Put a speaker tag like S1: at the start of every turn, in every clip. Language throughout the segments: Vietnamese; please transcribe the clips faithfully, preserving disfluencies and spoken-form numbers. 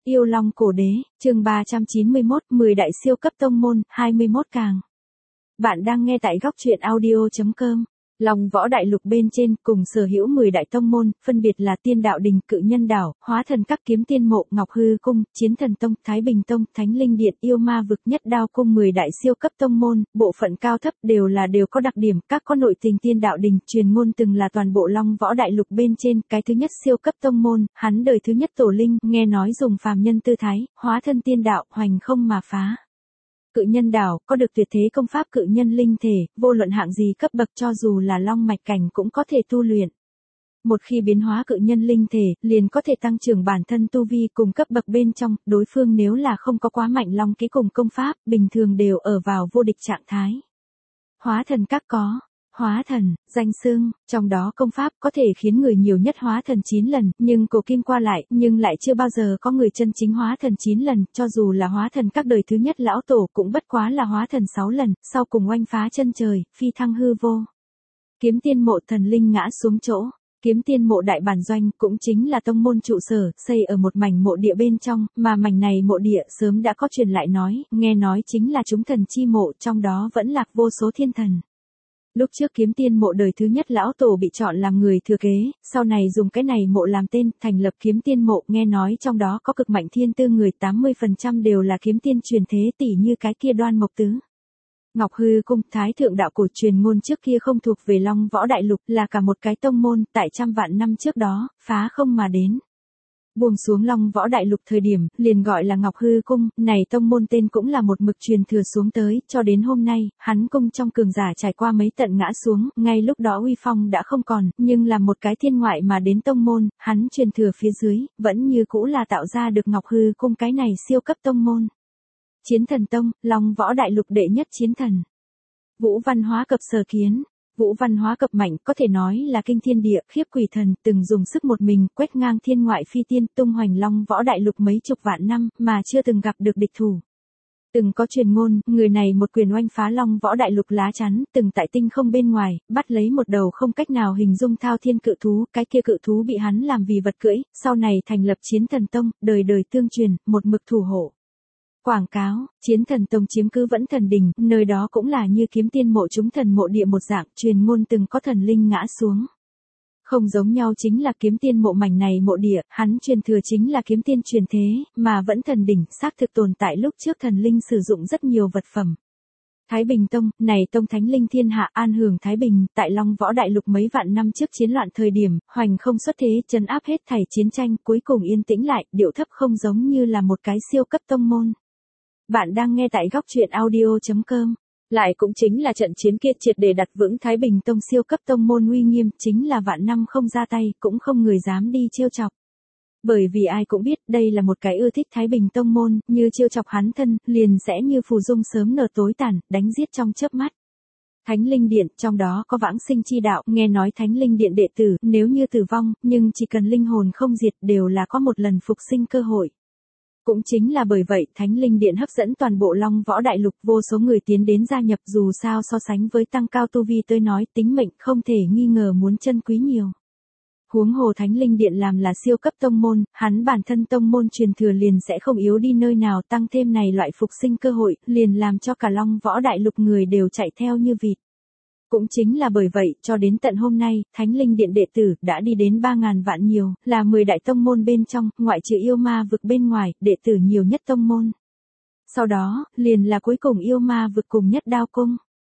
S1: Yêu Long Cổ Đế, chương ba trăm chín mươi mốt, mười đại siêu cấp tông môn, hai mươi mốt càng. Bạn đang nghe tại góc truyện audio chấm com. Long Võ Đại Lục bên trên cùng sở hữu mười đại tông môn, phân biệt là Tiên Đạo Đình, Cự Nhân Đảo, Hóa Thần Các, Kiếm Tiên Mộ, Ngọc Hư Cung, Chiến Thần Tông, Thái Bình Tông, Thánh Linh Điện, Yêu Ma Vực, Nhất Đao Cung. Mười đại siêu cấp tông môn, bộ phận cao thấp đều là đều có đặc điểm, các có nội tình. Tiên Đạo Đình truyền ngôn từng là toàn bộ Long Võ Đại Lục bên trên cái thứ nhất siêu cấp tông môn, hắn đời thứ nhất tổ linh, nghe nói dùng phàm nhân tư thái, hóa thân tiên đạo, hoành không mà phá. Cự Nhân Đảo có được tuyệt thế công pháp cự nhân linh thể, vô luận hạng gì cấp bậc cho dù là long mạch cảnh cũng có thể tu luyện. Một khi biến hóa cự nhân linh thể, liền có thể tăng trưởng bản thân tu vi cùng cấp bậc bên trong, đối phương nếu là không có quá mạnh long ký cùng công pháp, bình thường đều ở vào vô địch trạng thái. Hóa Thần Các có Hóa thần, danh xưng, trong đó công pháp có thể khiến người nhiều nhất hóa thần chín lần, nhưng cổ kim qua lại, nhưng lại chưa bao giờ có người chân chính hóa thần chín lần, cho dù là Hóa Thần Các đời thứ nhất lão tổ cũng bất quá là hóa thần sáu lần, sau cùng oanh phá chân trời, phi thăng hư vô. Kiếm Tiên Mộ, thần linh ngã xuống chỗ. Kiếm Tiên Mộ đại bản doanh cũng chính là tông môn trụ sở, xây ở một mảnh mộ địa bên trong, mà mảnh này mộ địa sớm đã có truyền lại nói, nghe nói chính là chúng thần chi mộ, trong đó vẫn lạc vô số thiên thần. Lúc trước Kiếm Tiên Mộ đời thứ nhất lão tổ bị chọn làm người thừa kế, sau này dùng cái này mộ làm tên, thành lập Kiếm Tiên Mộ, nghe nói trong đó có cực mạnh thiên tư người tám mươi phần trăm đều là kiếm tiên truyền thế, tỷ như cái kia Đoan Mộc Tứ. Ngọc Hư Cung, Thái Thượng Đạo Cổ truyền ngôn trước kia không thuộc về Long Võ Đại Lục, là cả một cái tông môn, tại trăm vạn năm trước đó, phá không mà đến. Buông xuống Long Võ Đại Lục thời điểm, liền gọi là Ngọc Hư Cung, này tông môn tên cũng là một mực truyền thừa xuống tới, cho đến hôm nay, hắn cung trong cường giả trải qua mấy tận ngã xuống, ngay lúc đó uy phong đã không còn, nhưng là một cái thiên ngoại mà đến tông môn, hắn truyền thừa phía dưới, vẫn như cũ là tạo ra được Ngọc Hư Cung cái này siêu cấp tông môn. Chiến Thần Tông, Long Võ Đại Lục đệ nhất chiến thần. Vũ Văn Hóa Cập sở kiến. Vũ Văn Hóa Cập mạnh có thể nói là kinh thiên địa, khiếp quỷ thần, từng dùng sức một mình quét ngang thiên ngoại phi tiên, tung hoành Long Võ Đại Lục mấy chục vạn năm, mà chưa từng gặp được địch thủ. Từng có truyền ngôn, người này một quyền oanh phá Long Võ Đại Lục lá chắn, từng tại tinh không bên ngoài, bắt lấy một đầu không cách nào hình dung thao thiên cự thú, cái kia cự thú bị hắn làm vì vật cưỡi, sau này thành lập Chiến Thần Tông, đời đời tương truyền, một mực thủ hộ. Quảng cáo, Chiến Thần Tông chiếm cứ Vẫn Thần Đỉnh, nơi đó cũng là như Kiếm Tiên Mộ chúng thần mộ địa một dạng, truyền ngôn từng có thần linh ngã xuống. Không giống nhau chính là Kiếm Tiên Mộ mảnh này mộ địa, hắn truyền thừa chính là kiếm tiên truyền thế, mà Vẫn Thần Đỉnh xác thực tồn tại lúc trước thần linh sử dụng rất nhiều vật phẩm. Thái Bình Tông, này tông thánh linh thiên hạ an hưởng Thái Bình, tại Long Võ Đại Lục mấy vạn năm trước chiến loạn thời điểm, hoành không xuất thế, trấn áp hết thảy chiến tranh, cuối cùng yên tĩnh lại, điệu thấp không giống như là một cái siêu cấp tông môn. Bạn đang nghe tại góc truyện audio chấm com. Lại cũng chính là trận chiến kia triệt để đặt vững Thái Bình Tông siêu cấp tông môn uy nghiêm, chính là vạn năm không ra tay, cũng không người dám đi trêu chọc. Bởi vì ai cũng biết, đây là một cái ưa thích Thái Bình Tông môn, như trêu chọc hắn thân, liền sẽ như phù dung sớm nở tối tàn, đánh giết trong chớp mắt. Thánh Linh Điện, trong đó có vãng sinh chi đạo, nghe nói Thánh Linh Điện đệ tử, nếu như tử vong, nhưng chỉ cần linh hồn không diệt đều là có một lần phục sinh cơ hội. Cũng chính là bởi vậy, Thánh Linh Điện hấp dẫn toàn bộ Long Võ Đại Lục, vô số người tiến đến gia nhập, dù sao so sánh với tăng cao tu vi tới nói, tính mệnh không thể nghi ngờ muốn chân quý nhiều. Huống hồ Thánh Linh Điện làm là siêu cấp tông môn, hắn bản thân tông môn truyền thừa liền sẽ không yếu đi nơi nào, tăng thêm này loại phục sinh cơ hội, liền làm cho cả Long Võ Đại Lục người đều chạy theo như vịt. Cũng chính là bởi vậy, cho đến tận hôm nay, Thánh Linh Điện đệ tử đã đi đến ba ngàn vạn nhiều, là mười đại tông môn bên trong, ngoại trừ Yêu Ma Vực bên ngoài, đệ tử nhiều nhất tông môn. Sau đó, liền là cuối cùng Yêu Ma Vực cùng Nhất Đao Cung.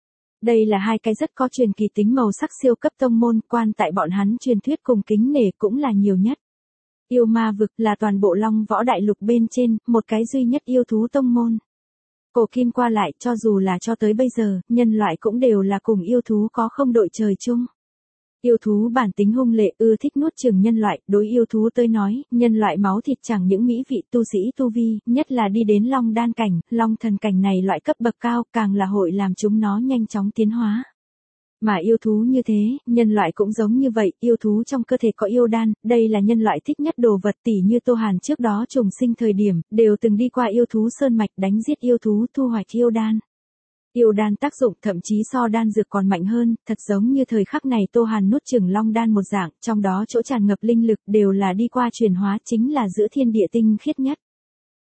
S1: Đây là hai cái rất có truyền kỳ tính màu sắc siêu cấp tông môn, quan tại bọn hắn truyền thuyết cùng kính nể cũng là nhiều nhất. Yêu Ma Vực là toàn bộ Long Võ Đại Lục bên trên, một cái duy nhất yêu thú tông môn. Cổ kim qua lại, cho dù là cho tới bây giờ, nhân loại cũng đều là cùng yêu thú có không đội trời chung. Yêu thú bản tính hung lệ, ưa thích nuốt chửng nhân loại, đối yêu thú tới nói, nhân loại máu thịt chẳng những mỹ vị tu sĩ tu vi, nhất là đi đến Long Đan cảnh, Long Thần cảnh này loại cấp bậc cao, càng là hội làm chúng nó nhanh chóng tiến hóa. Mà yêu thú như thế, nhân loại cũng giống như vậy, yêu thú trong cơ thể có yêu đan, đây là nhân loại thích nhất đồ vật, tỉ như Tô Hàn trước đó trùng sinh thời điểm, đều từng đi qua yêu thú sơn mạch đánh giết yêu thú thu hoạch yêu đan. Yêu đan tác dụng thậm chí so đan dược còn mạnh hơn, thật giống như thời khắc này Tô Hàn nuốt chửng long đan một dạng, trong đó chỗ tràn ngập linh lực đều là đi qua chuyển hóa, chính là giữa thiên địa tinh khiết nhất.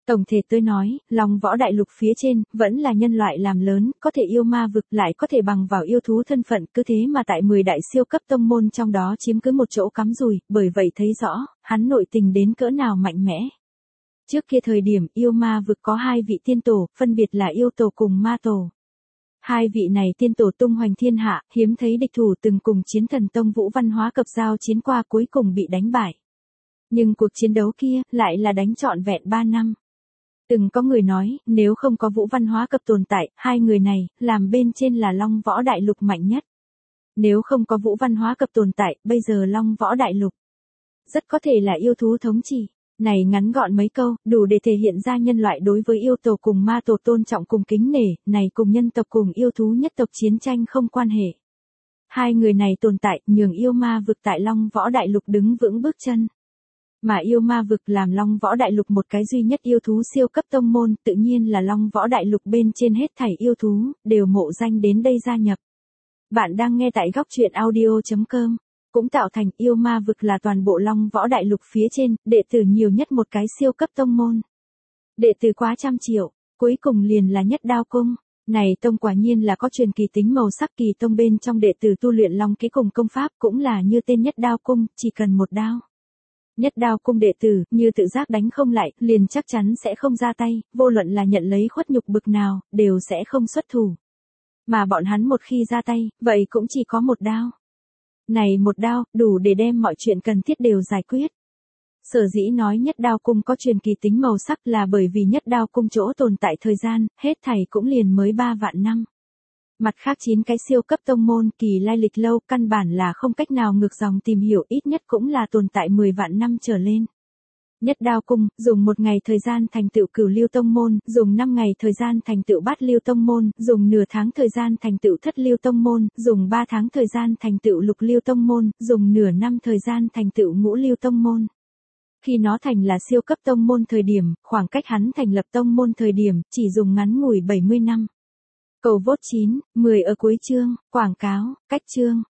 S1: Tổng thể tôi nói, Long Võ Đại Lục phía trên, vẫn là nhân loại làm lớn, có thể yêu ma vực lại có thể bằng vào yêu thú thân phận, cứ thế mà tại mười đại siêu cấp tông môn trong đó chiếm cứ một chỗ cắm rùi, bởi vậy thấy rõ, hắn nội tình đến cỡ nào mạnh mẽ. Trước kia thời điểm yêu ma vực có hai vị tiên tổ, phân biệt là yêu tổ cùng ma tổ. Hai vị này tiên tổ tung hoành thiên hạ, hiếm thấy địch thủ từng cùng chiến thần tông Vũ Văn Hóa Cập giao chiến qua cuối cùng bị đánh bại. Nhưng cuộc chiến đấu kia, lại là đánh trọn vẹn ba năm. Từng có người nói, nếu không có Vũ Văn Hóa Cập tồn tại, hai người này, làm bên trên là Long Võ Đại Lục mạnh nhất. Nếu không có Vũ Văn Hóa Cập tồn tại, bây giờ Long Võ Đại Lục rất có thể là yêu thú thống trị. Này ngắn gọn mấy câu, đủ để thể hiện ra nhân loại đối với yêu tổ cùng ma tổ tôn trọng cùng kính nể, này cùng nhân tộc cùng yêu thú nhất tộc chiến tranh không quan hệ. Hai người này tồn tại, nhường yêu ma vực tại Long Võ Đại Lục đứng vững bước chân. Mà yêu ma vực làm Long Võ Đại Lục một cái duy nhất yêu thú siêu cấp tông môn, tự nhiên là Long Võ Đại Lục bên trên hết thảy yêu thú, đều mộ danh đến đây gia nhập. Bạn đang nghe tại góc truyện audio chấm com. Cũng tạo thành yêu ma vực là toàn bộ Long Võ Đại Lục phía trên, đệ tử nhiều nhất một cái siêu cấp tông môn. Đệ tử quá trăm triệu, cuối cùng liền là Nhất Đao Cung. Này tông quả nhiên là có truyền kỳ tính màu sắc, kỳ tông bên trong đệ tử tu luyện long ký cùng công pháp cũng là như tên Nhất Đao Cung, chỉ cần một đao. Nhất Đao Cung đệ tử, như tự giác đánh không lại, liền chắc chắn sẽ không ra tay, vô luận là nhận lấy khuất nhục bực nào, đều sẽ không xuất thủ. Mà bọn hắn một khi ra tay, vậy cũng chỉ có một đao. Này một đao, đủ để đem mọi chuyện cần thiết đều giải quyết. Sở dĩ nói Nhất Đao Cung có truyền kỳ tính màu sắc là bởi vì Nhất Đao Cung chỗ tồn tại thời gian, hết thảy cũng liền mới ba vạn năm. Mặt khác chín cái siêu cấp tông môn kỳ lai lịch lâu, căn bản là không cách nào ngược dòng tìm hiểu, ít nhất cũng là tồn tại mười vạn năm trở lên. Nhất Đao Cung, dùng một ngày thời gian thành tựu cửu lưu tông môn, dùng năm ngày thời gian thành tựu bát lưu tông môn, dùng nửa tháng thời gian thành tựu thất lưu tông môn, dùng ba tháng thời gian thành tựu lục lưu tông môn, dùng nửa năm thời gian thành tựu ngũ lưu tông môn. Khi nó thành là siêu cấp tông môn thời điểm, khoảng cách hắn thành lập tông môn thời điểm, chỉ dùng ngắn ngủi bảy mươi năm. Cầu vote chín, mười ở cuối chương, quảng cáo, cách chương.